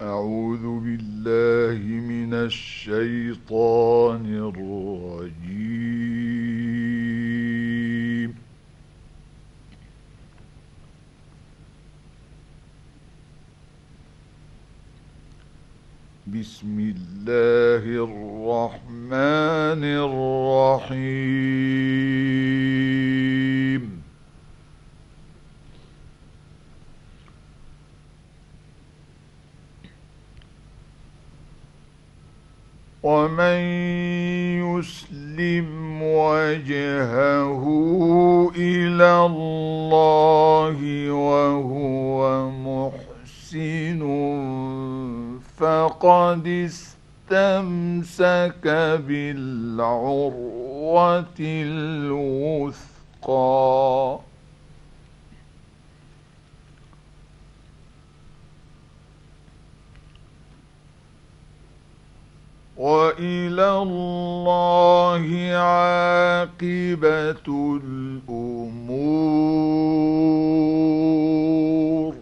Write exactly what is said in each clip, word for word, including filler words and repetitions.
أعوذ بالله من الشيطان الرجيم. بسم الله الرحمن الرحيم. ومن يسلم وجهه إلى الله وهو محسن فقد استمسك بالعروة الوثقى. وإلى الله عاقبة الأمور.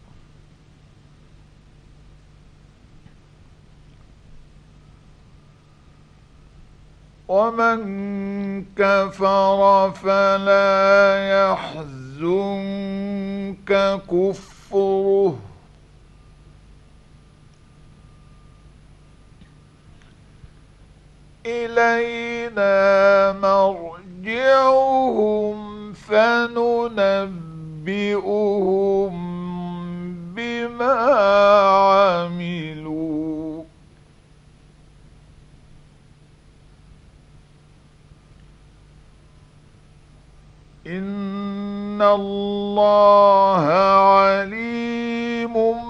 ومن كفر فلا يحزنك كفره إلينا مرجعهم فننبئهم بما عملوا إن الله عليم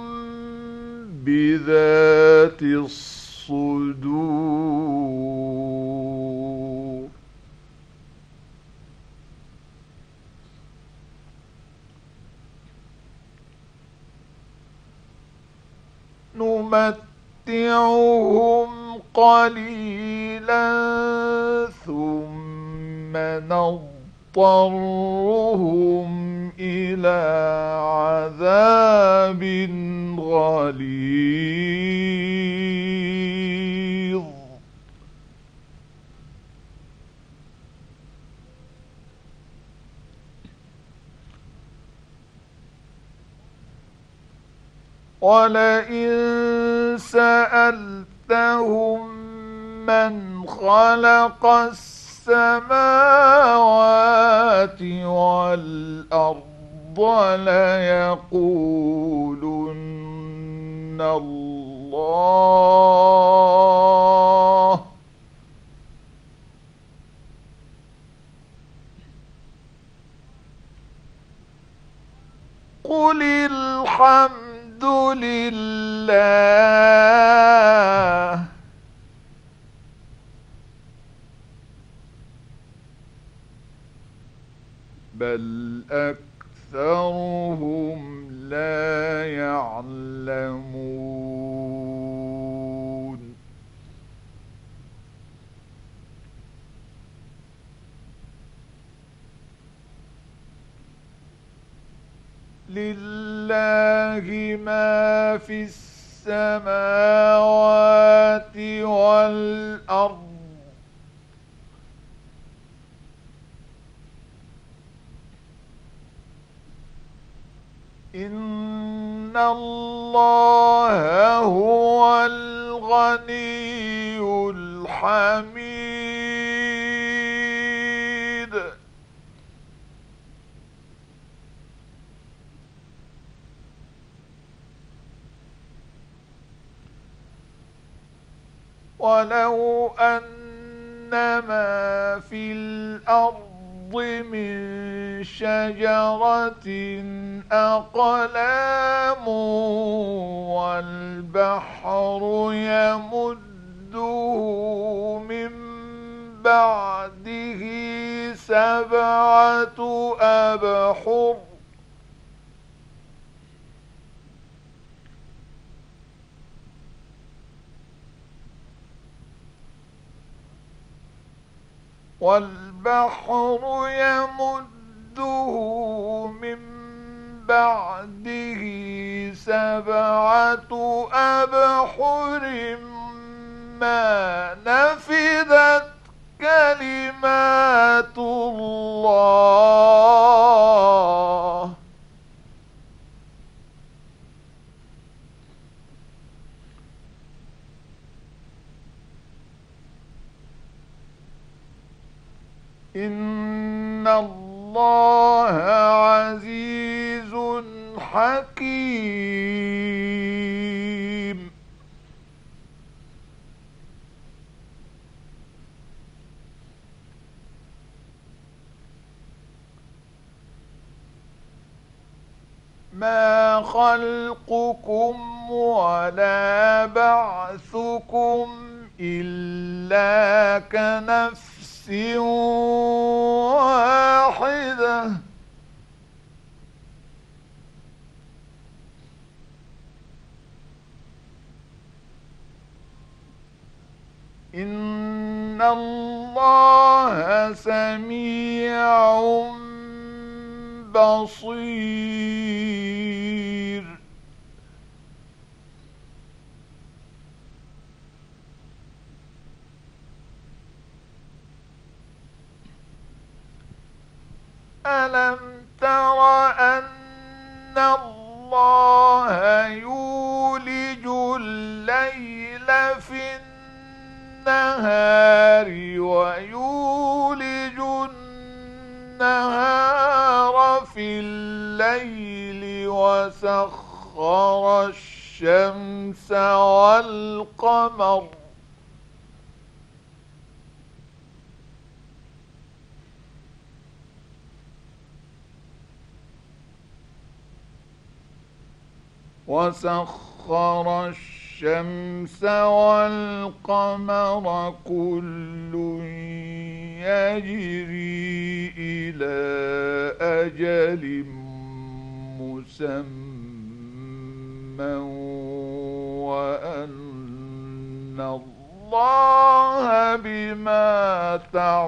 بذات الصدور. نمتعهم قليلا ثم نضطرهم إلى عذاب غليظ. ولئن سألتهم من خلق السماوات والأرض ليقولن الله. قل الحمد لله بل أكثرهم لا يعلمون. لله ما في السماوات والأرض إن الله هو الغني الحميد. ولو أن ما في الأرض من شجرة أقلام والبحر يمده من بعده سبعة أبحر والبحر يمده من بعده سبعة أبحر ما نفدت كلمات الله. إن الله عزيز حكيم. ما خلقكم ولا بعثكم إلا كنفس واحدة. إن الله سميع بصير. ألم تر أن الله يولج الليل في النهار ويولج النهار في الليل وسخر الشمس والقمر وسخر الشمس والقمر كل يجري إلى أجل مسمى وأن الله بما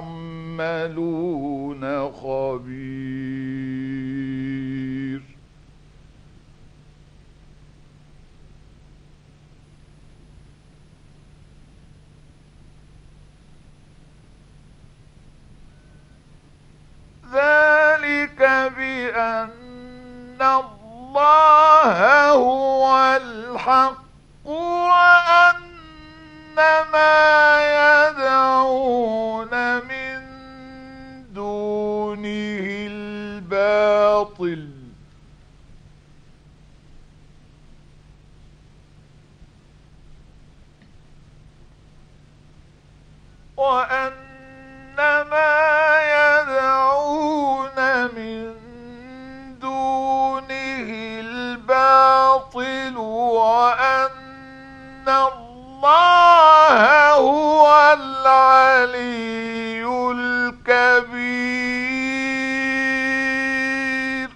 تعملون خبير. ذلك بأن الله هو الحق وأن ما يدعون من دونه الباطل وأن ما يدعون من دونه الباطل وأن الله هو العلي الكبير.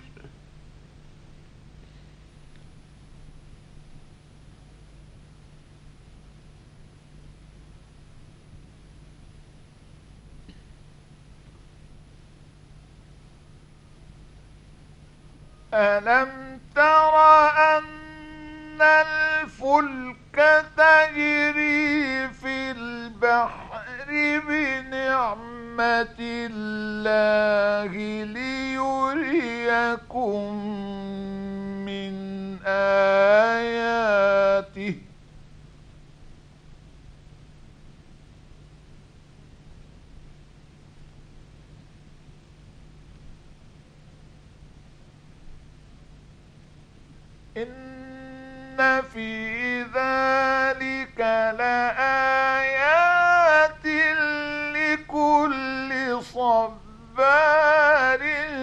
ألم تر أن الفلك تجري في البحر بنعمة الله ليريكم من آياته إن في ذلك لآيات لكل صبار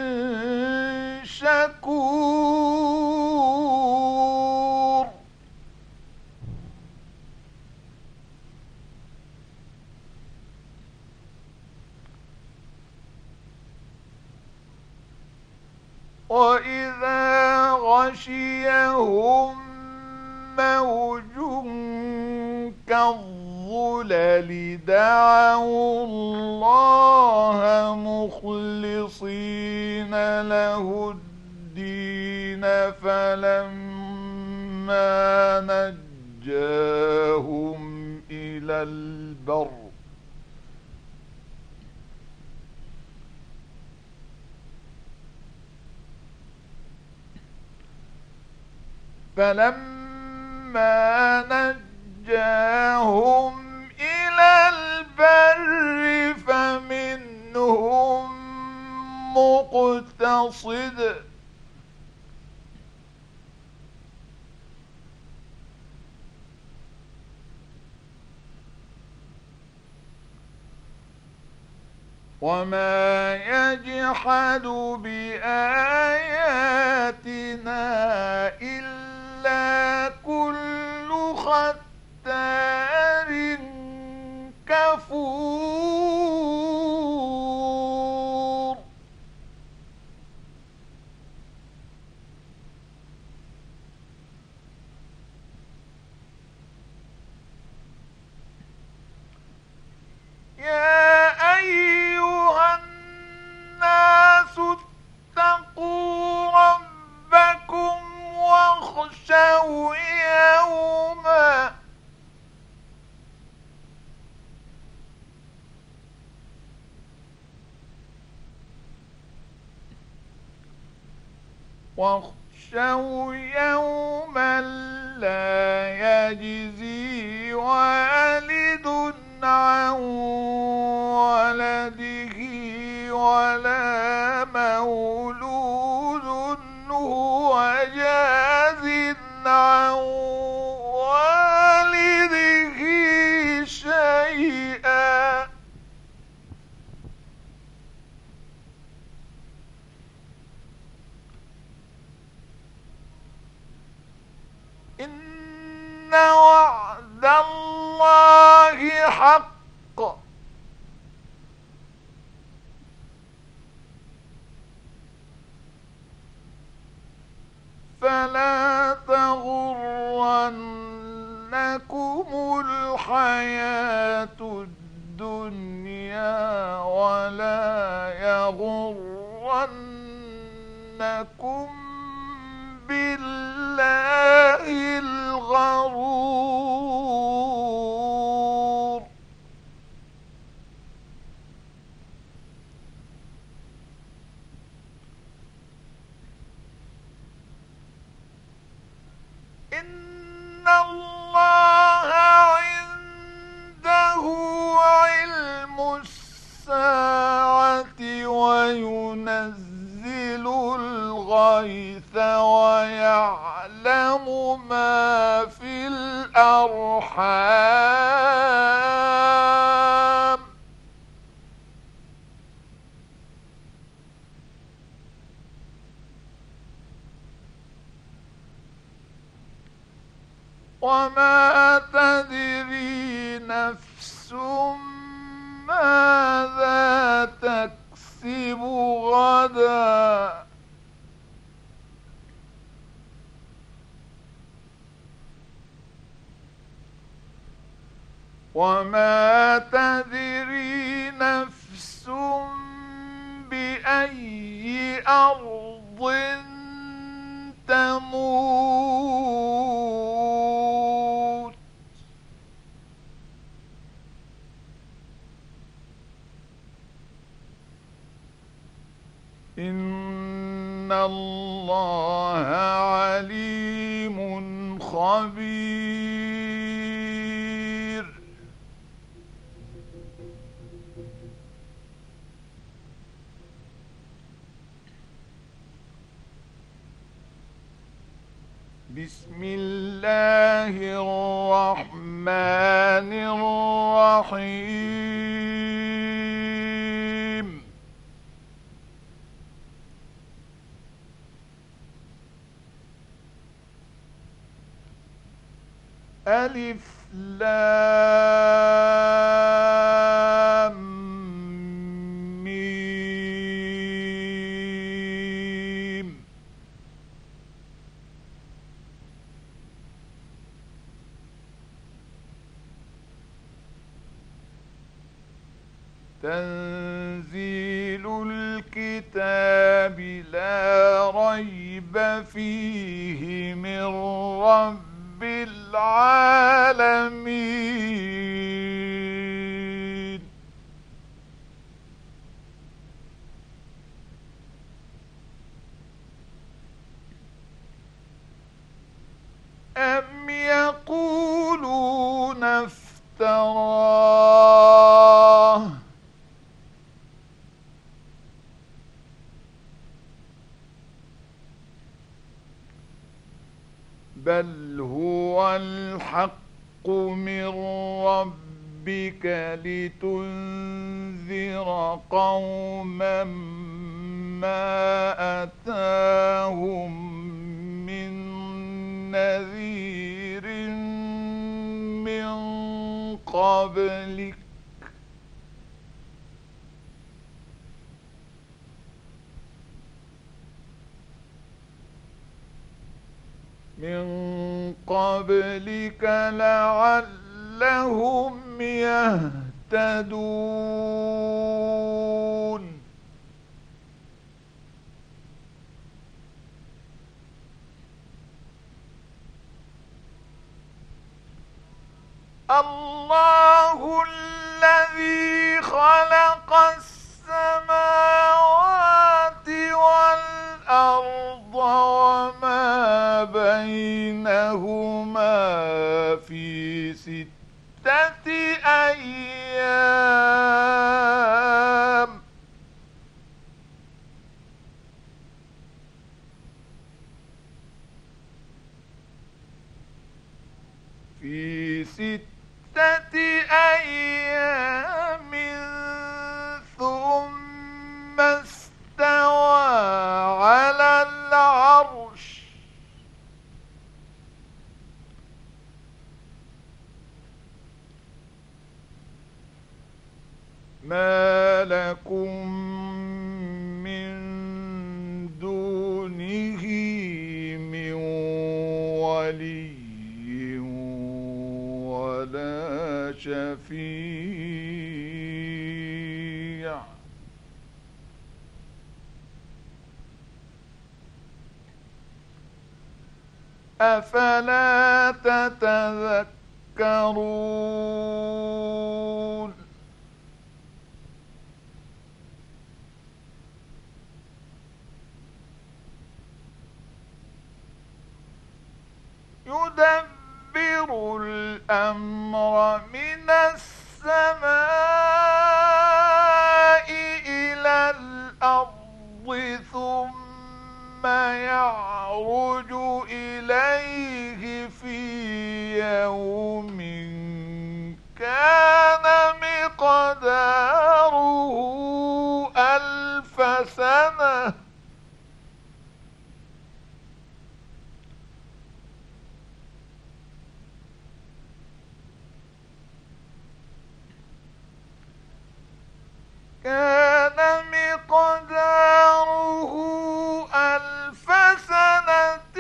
شكور. وإذا غشيهم موج كالظلل دعوا الله مخلصين له الدين فلما نجاهم إلى البر فلما نجاهم إلى البر فمنهم مقتصد وما يجحد بآياتنا إلا كل ختار كفور يا أيها الناس اتقوا ربكم واخشوا يوما واخشوا يوما لا يجزي والد عن ولده ولا مولود هو جاز عن والده شيئا إن وعد الله حق فلا تغرنكم الحياة الدنيا ولا يغرنكم بالله الغرور إن الله عنده علم الساعة وينزل الغيث ويعلم ما في الأرحام وما تدري نفس ماذا تكسب غدا وما تدري نفس بأي أرض تموت إن الله عليم خبير بسم الله الرحمن الرحيم ألف لام ميم تنزيل الكتاب الكتاب لا ريب فيه من رب العالمين. أم يقولون افتراه بل هو الحق من ربك لتنذر قوما ما أتاهم من نذير من قبلك من قبلك لعلهم يهتدون. الله الذي خلق السماوات والأرض وما بينهما في ستة أيام في ستة أيام ثم استوى على العرش ما لكم من دونه من ولي ولا شفيع أفلا تتذكرون. يدبر الأمر من السماء إلى الأرض ثم يعرج إليه في يوم كان مقداره ألف سنة كان مقداره ألف سنة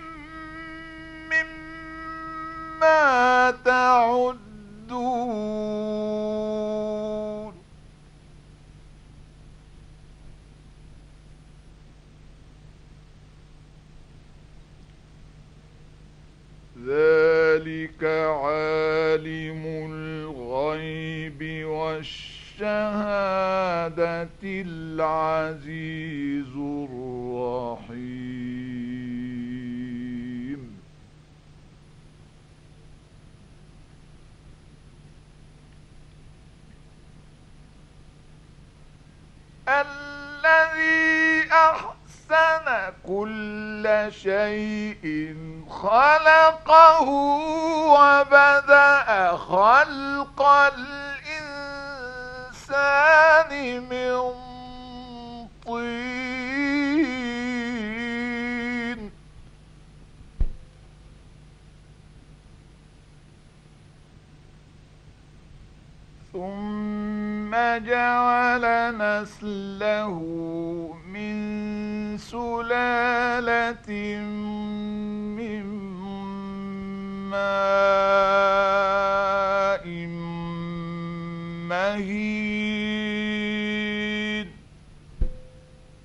مما تعدون. ذلك عالم الغيب والشهادة العزيز الرحيم. الذي أحسن كل شيء خلقه وبدأ خلق الإنسان من طين ثم جعل نسله من سلالة من ماء مهين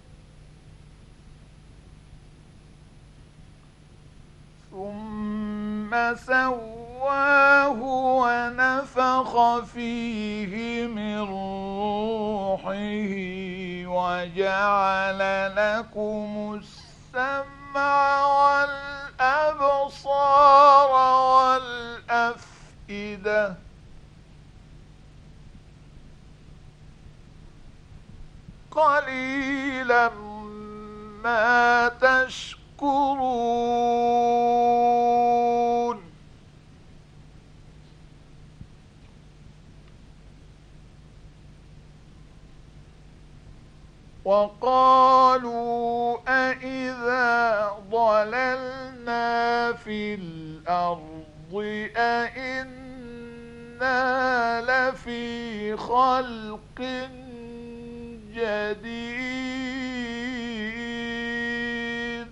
سواه ونفخ فيه من روحه وجعل لكم السمع والأبصار والأفئدة قليلا ما تشكرون. وقالوا أإذا ضللنا في الأرض أإنا لفي خلق جديد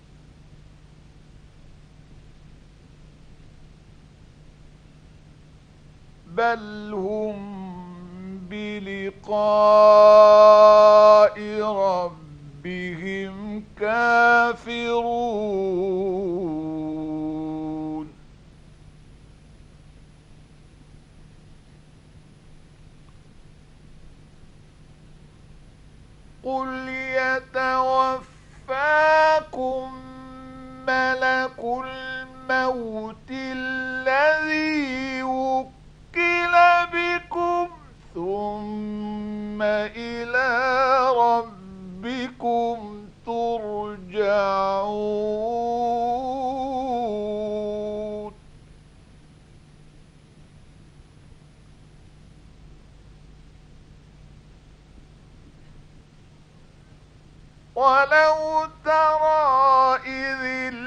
بل هم بلقاء ربهم كافرون. قل يتوفاكم ملك الموت الذي وكل بكم ثم إلى ربكم ترجعون. ولو ترى إذ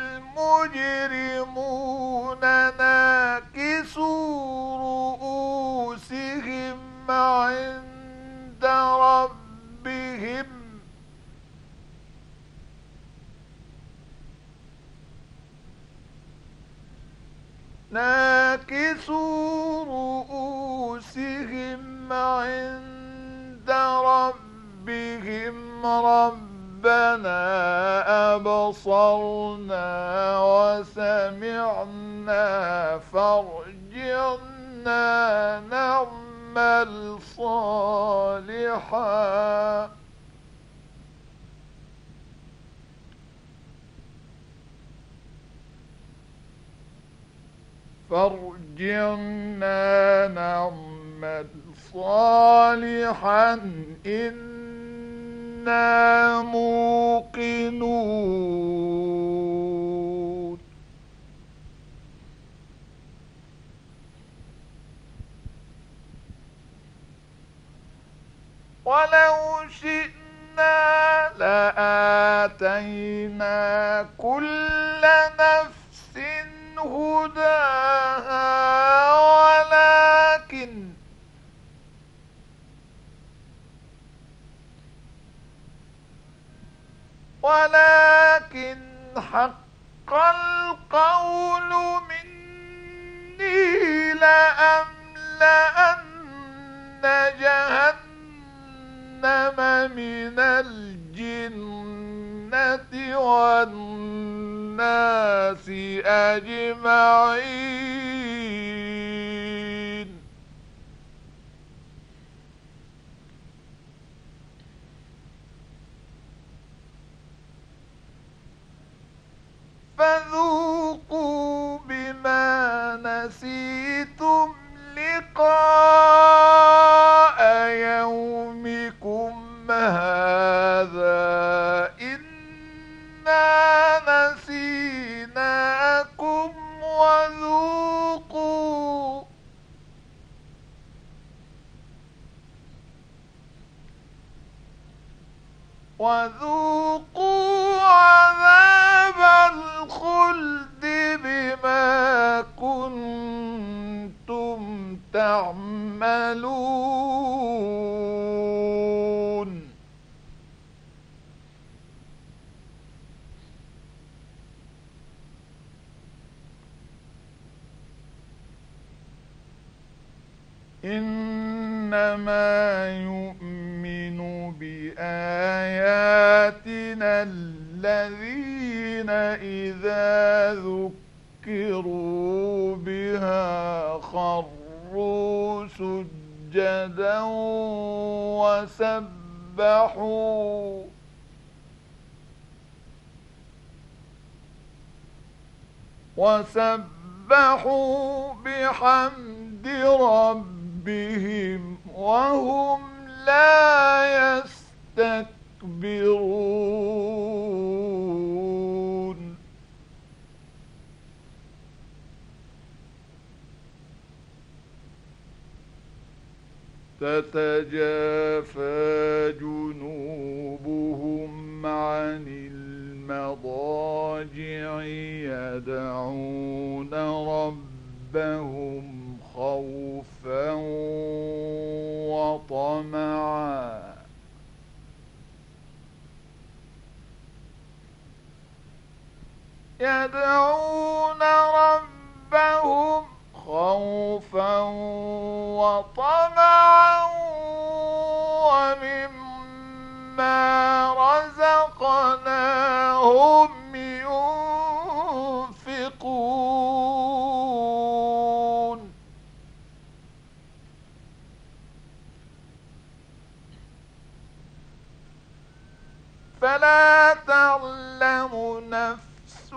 المجرمون ناكسوا رؤوسهم عند ربهم ناكسوا رؤوسهم عند ربهم ربنا أبصرنا وسمعنا فارجعنا نعمل صالحا فارجعنا نعمل صالحا إنا موقنون. ولو شئنا لآتينا كل نفس هداها ولكن ولكن حق القول مني لأملأن جهنم من الجنة والناس أجمعين. فذوقوا بما نسيتم لقاء يومكم هذا إنا نسيناكم وذوقوا وذوقوا عذاب الخلد بما كنتم تعملون. إنما يؤمن بآياتنا الذين إذا ذكروا ذكروا بها خروا سجدا وسبحوا وسبحوا بحمد ربهم وهم لا يستكبرون تتجافى جنوبهم عن المضاجع يدعون ربهم خوفا وطمعا يدعون ربهم خوفا وطمعا ومما رزقناهم ينفقون فلا تعلم نفس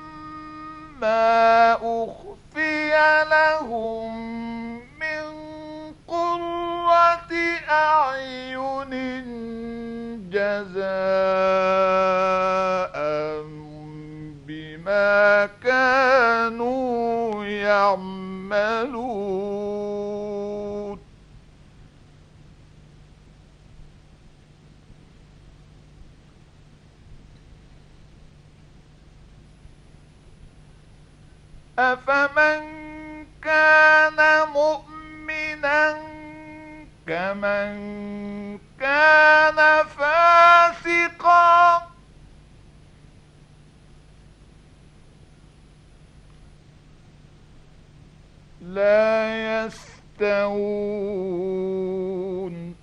ما أخفي لهم من قرة أعين جزاء بما كانوا يعملون أفمن كان مؤمنا كمن كان فاسقا لا يستوون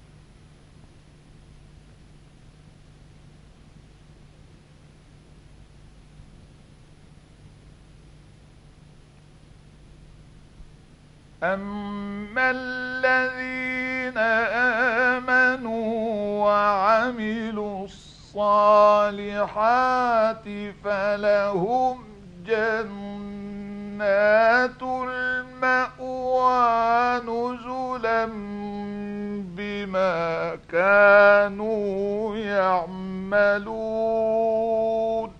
أما الذين آمنوا وعملوا الصالحات فلهم جنات المأوى نزلا بما كانوا يعملون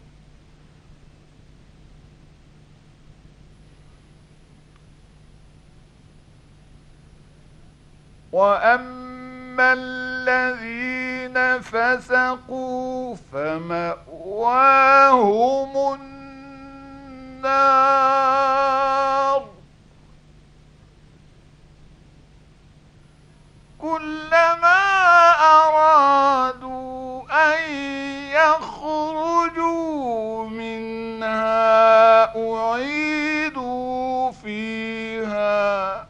وأما الذين فسقوا فمأواهم النار كلما أرادوا أن يخرجوا منها أعيدوا فيها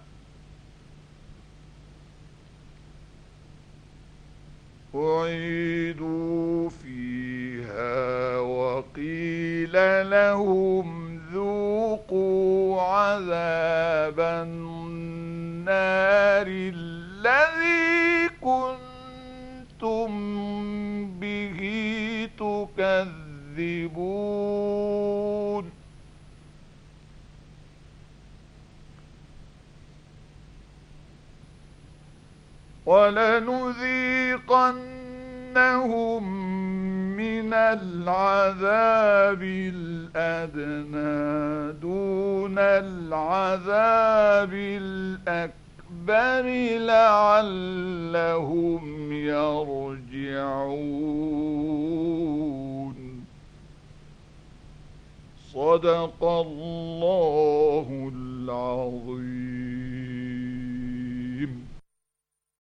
أعيدوا فيها وقيل لهم ذوقوا عذاب النار الذي كنتم به تكذبون ولنذيقنهم من العذاب الأدنى دون العذاب الأكبر لعلهم يرجعون صدق الله العظيم.